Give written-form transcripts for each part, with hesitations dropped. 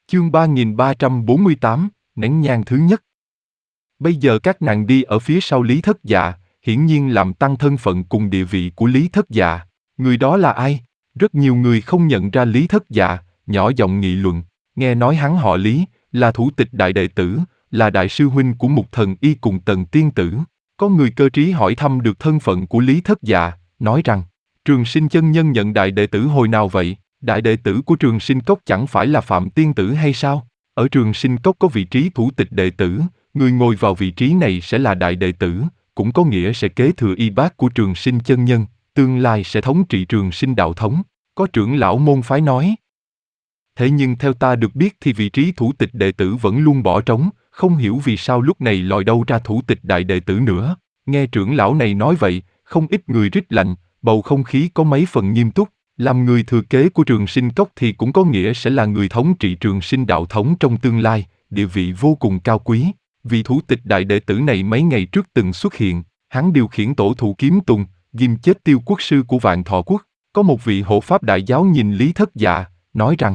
Chương 3348, nén nhang thứ nhất. Bây giờ các nàng đi ở phía sau Lý Thất Dạ, hiển nhiên làm tăng thân phận cùng địa vị của Lý Thất Dạ. Người đó là ai? Rất nhiều người không nhận ra Lý Thất Dạ, nhỏ giọng nghị luận. Nghe nói hắn họ Lý, là thủ tịch đại đệ tử, là đại sư huynh của Mục Thần Y cùng Tần Tiên Tử. Có người cơ trí hỏi thăm được thân phận của Lý Thất Dạ, nói rằng, Trường Sinh chân nhân nhận đại đệ tử hồi nào vậy? Đại đệ tử của Trường Sinh Cốc chẳng phải là Phạm Tiên Tử hay sao? Ở Trường Sinh Cốc có vị trí thủ tịch đệ tử, người ngồi vào vị trí này sẽ là đại đệ tử, cũng có nghĩa sẽ kế thừa y bát của Trường Sinh chân nhân, tương lai sẽ thống trị Trường Sinh đạo thống. Có trưởng lão môn phái nói. Thế nhưng theo ta được biết thì vị trí thủ tịch đệ tử vẫn luôn bỏ trống, không hiểu vì sao lúc này lòi đâu ra thủ tịch đại đệ tử nữa. Nghe trưởng lão này nói vậy, không ít người rít lạnh, bầu không khí có mấy phần nghiêm túc. Làm người thừa kế của Trường Sinh Cốc thì cũng có nghĩa sẽ là người thống trị Trường Sinh đạo thống trong tương lai, địa vị vô cùng cao quý. Vị thủ tịch đại đệ tử này mấy ngày trước từng xuất hiện, hắn điều khiển tổ thụ kiếm tùng, ghim chết Tiêu Quốc sư của Vạn Thọ Quốc. Có một vị hộ pháp đại giáo nhìn Lý Thất Dạ, nói rằng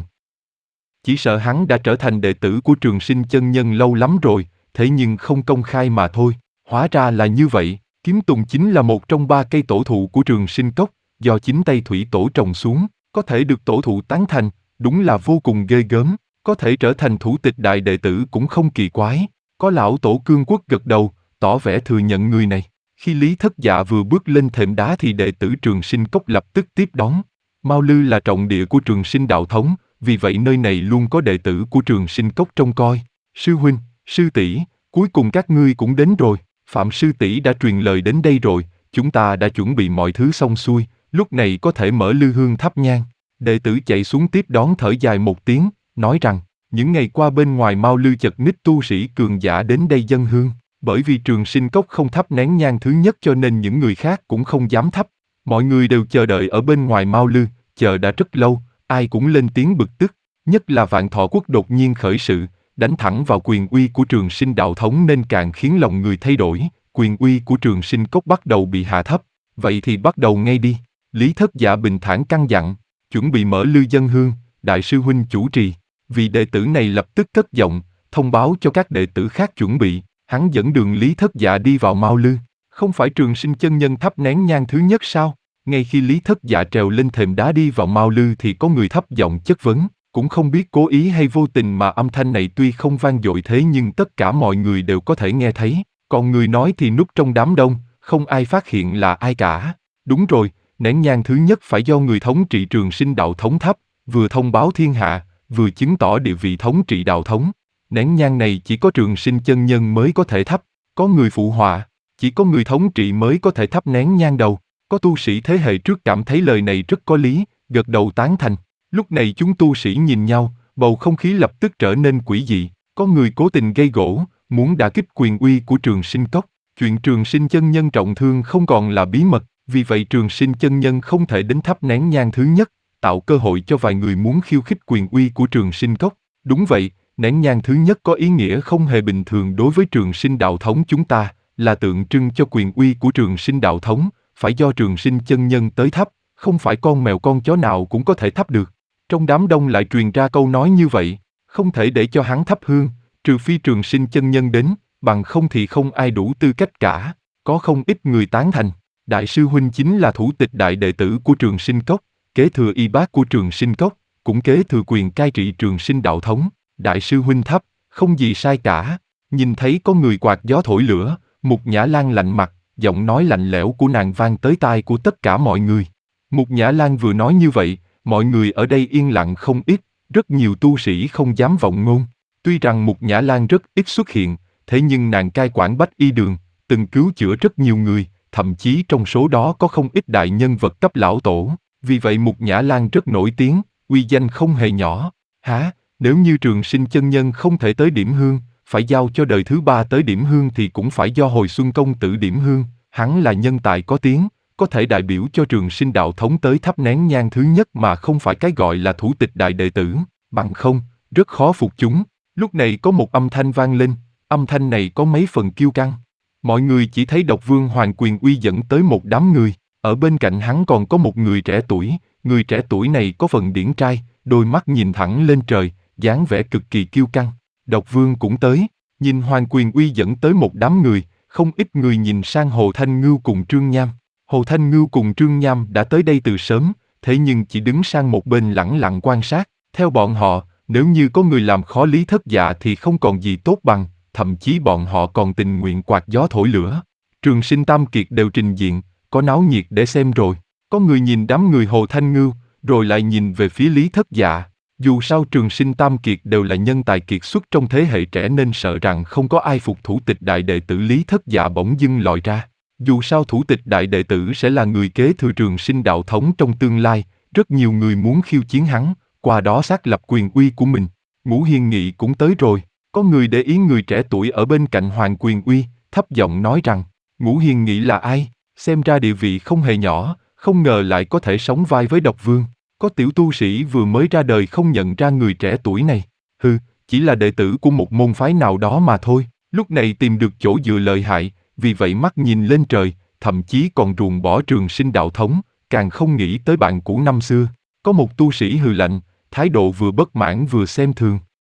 chỉ sợ hắn đã trở thành đệ tử của Trường Sinh chân nhân lâu lắm rồi, thế nhưng không công khai mà thôi. Hóa ra là như vậy, kiếm tùng chính là một trong 3 cây tổ thụ của Trường Sinh Cốc, do chính tay thủy tổ trồng xuống, có thể được tổ thụ tán thành, đúng là vô cùng ghê gớm, có thể trở thành thủ tịch đại đệ tử cũng không kỳ quái. Có lão tổ Cương Quốc gật đầu, tỏ vẻ thừa nhận người này. Khi Lý Thất Dạ vừa bước lên thềm đá thì đệ tử Trường Sinh Cốc lập tức tiếp đón. Mao Lư là trọng địa của Trường Sinh đạo thống, vì vậy nơi này luôn có đệ tử của Trường Sinh Cốc trông coi. Sư huynh, sư tỷ, cuối cùng các ngươi cũng đến rồi. Phạm sư tỷ đã truyền lời đến đây rồi, chúng ta đã chuẩn bị mọi thứ xong xuôi, lúc này có thể mở lư hương thắp nhang. Đệ tử chạy xuống tiếp đón thở dài một tiếng, nói rằng, những ngày qua bên ngoài Mao Lư chật ních tu sĩ cường giả đến đây dâng hương. Bởi vì Trường Sinh Cốc không thắp nén nhang thứ nhất cho nên những người khác cũng không dám thắp. Mọi người đều chờ đợi ở bên ngoài Mao Lư, chờ đã rất lâu, ai cũng lên tiếng bực tức. Nhất là Vạn Thọ Quốc đột nhiên khởi sự, đánh thẳng vào quyền uy của Trường Sinh đạo thống nên càng khiến lòng người thay đổi. Quyền uy của Trường Sinh Cốc bắt đầu bị hạ thấp. Vậy thì bắt đầu ngay đi. Lý Thất Dạ bình thản căn dặn, chuẩn bị mở lư dân hương, đại sư huynh chủ trì. Vị đệ tử này lập tức cất giọng, thông báo cho các đệ tử khác chuẩn bị. Hắn dẫn đường Lý Thất Dạ đi vào Mao Lư. Không phải Trường Sinh chân nhân thắp nén nhang thứ nhất sao? Ngay khi Lý Thất Dạ trèo lên thềm đá đi vào Mao Lư thì có người thấp giọng chất vấn. Cũng không biết cố ý hay vô tình mà âm thanh này tuy không vang dội thế nhưng tất cả mọi người đều có thể nghe thấy. Còn người nói thì núp trong đám đông, không ai phát hiện là ai cả. Đúng rồi, nén nhang thứ nhất phải do người thống trị Trường Sinh đạo thống thắp, vừa thông báo thiên hạ, vừa chứng tỏ địa vị thống trị đạo thống. Nén nhang này chỉ có Trường Sinh chân nhân mới có thể thắp, có người phụ họa, chỉ có người thống trị mới có thể thắp nén nhang đầu. Có tu sĩ thế hệ trước cảm thấy lời này rất có lý, gật đầu tán thành. Lúc này chúng tu sĩ nhìn nhau, bầu không khí lập tức trở nên quỷ dị. Có người cố tình gây gổ, muốn đả kích quyền uy của Trường Sinh Cốc. Chuyện Trường Sinh chân nhân trọng thương không còn là bí mật, vì vậy Trường Sinh chân nhân không thể đến thắp nén nhang thứ nhất, tạo cơ hội cho vài người muốn khiêu khích quyền uy của Trường Sinh Cốc. Đúng vậy, nén nhang thứ nhất có ý nghĩa không hề bình thường đối với Trường Sinh đạo thống chúng ta, là tượng trưng cho quyền uy của Trường Sinh đạo thống, phải do Trường Sinh chân nhân tới thắp, không phải con mèo con chó nào cũng có thể thắp được. Trong đám đông lại truyền ra câu nói như vậy, không thể để cho hắn thắp hương, trừ phi Trường Sinh chân nhân đến, bằng không thì không ai đủ tư cách cả. Có không ít người tán thành, đại sư huynh chính là thủ tịch đại đệ tử của Trường Sinh Cốc, kế thừa y bát của Trường Sinh Cốc, cũng kế thừa quyền cai trị Trường Sinh đạo thống. Đại sư huynh thắp, không gì sai cả. Nhìn thấy có người quạt gió thổi lửa, Mục Nhã Lan lạnh mặt, giọng nói lạnh lẽo của nàng vang tới tai của tất cả mọi người. Mục Nhã Lan vừa nói như vậy, mọi người ở đây yên lặng không ít, rất nhiều tu sĩ không dám vọng ngôn. Tuy rằng Mục Nhã Lan rất ít xuất hiện, thế nhưng nàng cai quản Bách Y Đường, từng cứu chữa rất nhiều người, thậm chí trong số đó có không ít đại nhân vật cấp lão tổ. Vì vậy Mục Nhã Lan rất nổi tiếng, uy danh không hề nhỏ. Hả? Nếu như Trường Sinh chân nhân không thể tới điểm hương, phải giao cho đời thứ 3 tới điểm hương thì cũng phải do Hồi Xuân công tử điểm hương. Hắn là nhân tài có tiếng, có thể đại biểu cho Trường Sinh đạo thống tới thắp nén nhang thứ nhất mà không phải cái gọi là thủ tịch đại đệ tử. Bằng không, rất khó phục chúng. Lúc này có một âm thanh vang lên, âm thanh này có mấy phần kiêu căng. Mọi người chỉ thấy Độc Vương Hoàng Quyền Uy dẫn tới một đám người, ở bên cạnh hắn còn có một người trẻ tuổi này có phần điển trai, đôi mắt nhìn thẳng lên trời, dáng vẻ cực kỳ kiêu căng. Độc Vương cũng tới, nhìn Hoàng Quyền Uy dẫn tới một đám người, không ít người nhìn sang Hồ Thanh Ngưu cùng Trương Nham. Hồ Thanh Ngưu cùng Trương Nham đã tới đây từ sớm, thế nhưng chỉ đứng sang một bên lẳng lặng quan sát. Theo bọn họ, nếu như có người làm khó Lý Thất Dạ thì không còn gì tốt bằng, thậm chí bọn họ còn tình nguyện quạt gió thổi lửa. Trường Sinh Tam Kiệt đều trình diện, có náo nhiệt để xem rồi. Có người nhìn đám người Hồ Thanh Ngưu, rồi lại nhìn về phía Lý Thất Dạ. Dù sao Trường Sinh Tam Kiệt đều là nhân tài kiệt xuất trong thế hệ trẻ nên sợ rằng không có ai phục thủ tịch đại đệ tử Lý Thất Dạ bỗng dưng lòi ra. Dù sao thủ tịch đại đệ tử sẽ là người kế thừa Trường Sinh đạo thống trong tương lai, rất nhiều người muốn khiêu chiến hắn, qua đó xác lập quyền uy của mình. Ngũ Hiền Nghị cũng tới rồi, có người để ý người trẻ tuổi ở bên cạnh Hoàng Quyền Uy, thấp giọng nói rằng, Ngũ Hiền Nghị là ai? Xem ra địa vị không hề nhỏ, không ngờ lại có thể sóng vai với Độc Vương. Có tiểu tu sĩ vừa mới ra đời không nhận ra người trẻ tuổi này. Hừ, chỉ là đệ tử của một môn phái nào đó mà thôi. Lúc này tìm được chỗ dựa lợi hại, vì vậy mắt nhìn lên trời, thậm chí còn ruồng bỏ Trường Sinh đạo thống, càng không nghĩ tới bạn cũ năm xưa. Có một tu sĩ hừ lạnh, thái độ vừa bất mãn vừa xem thường.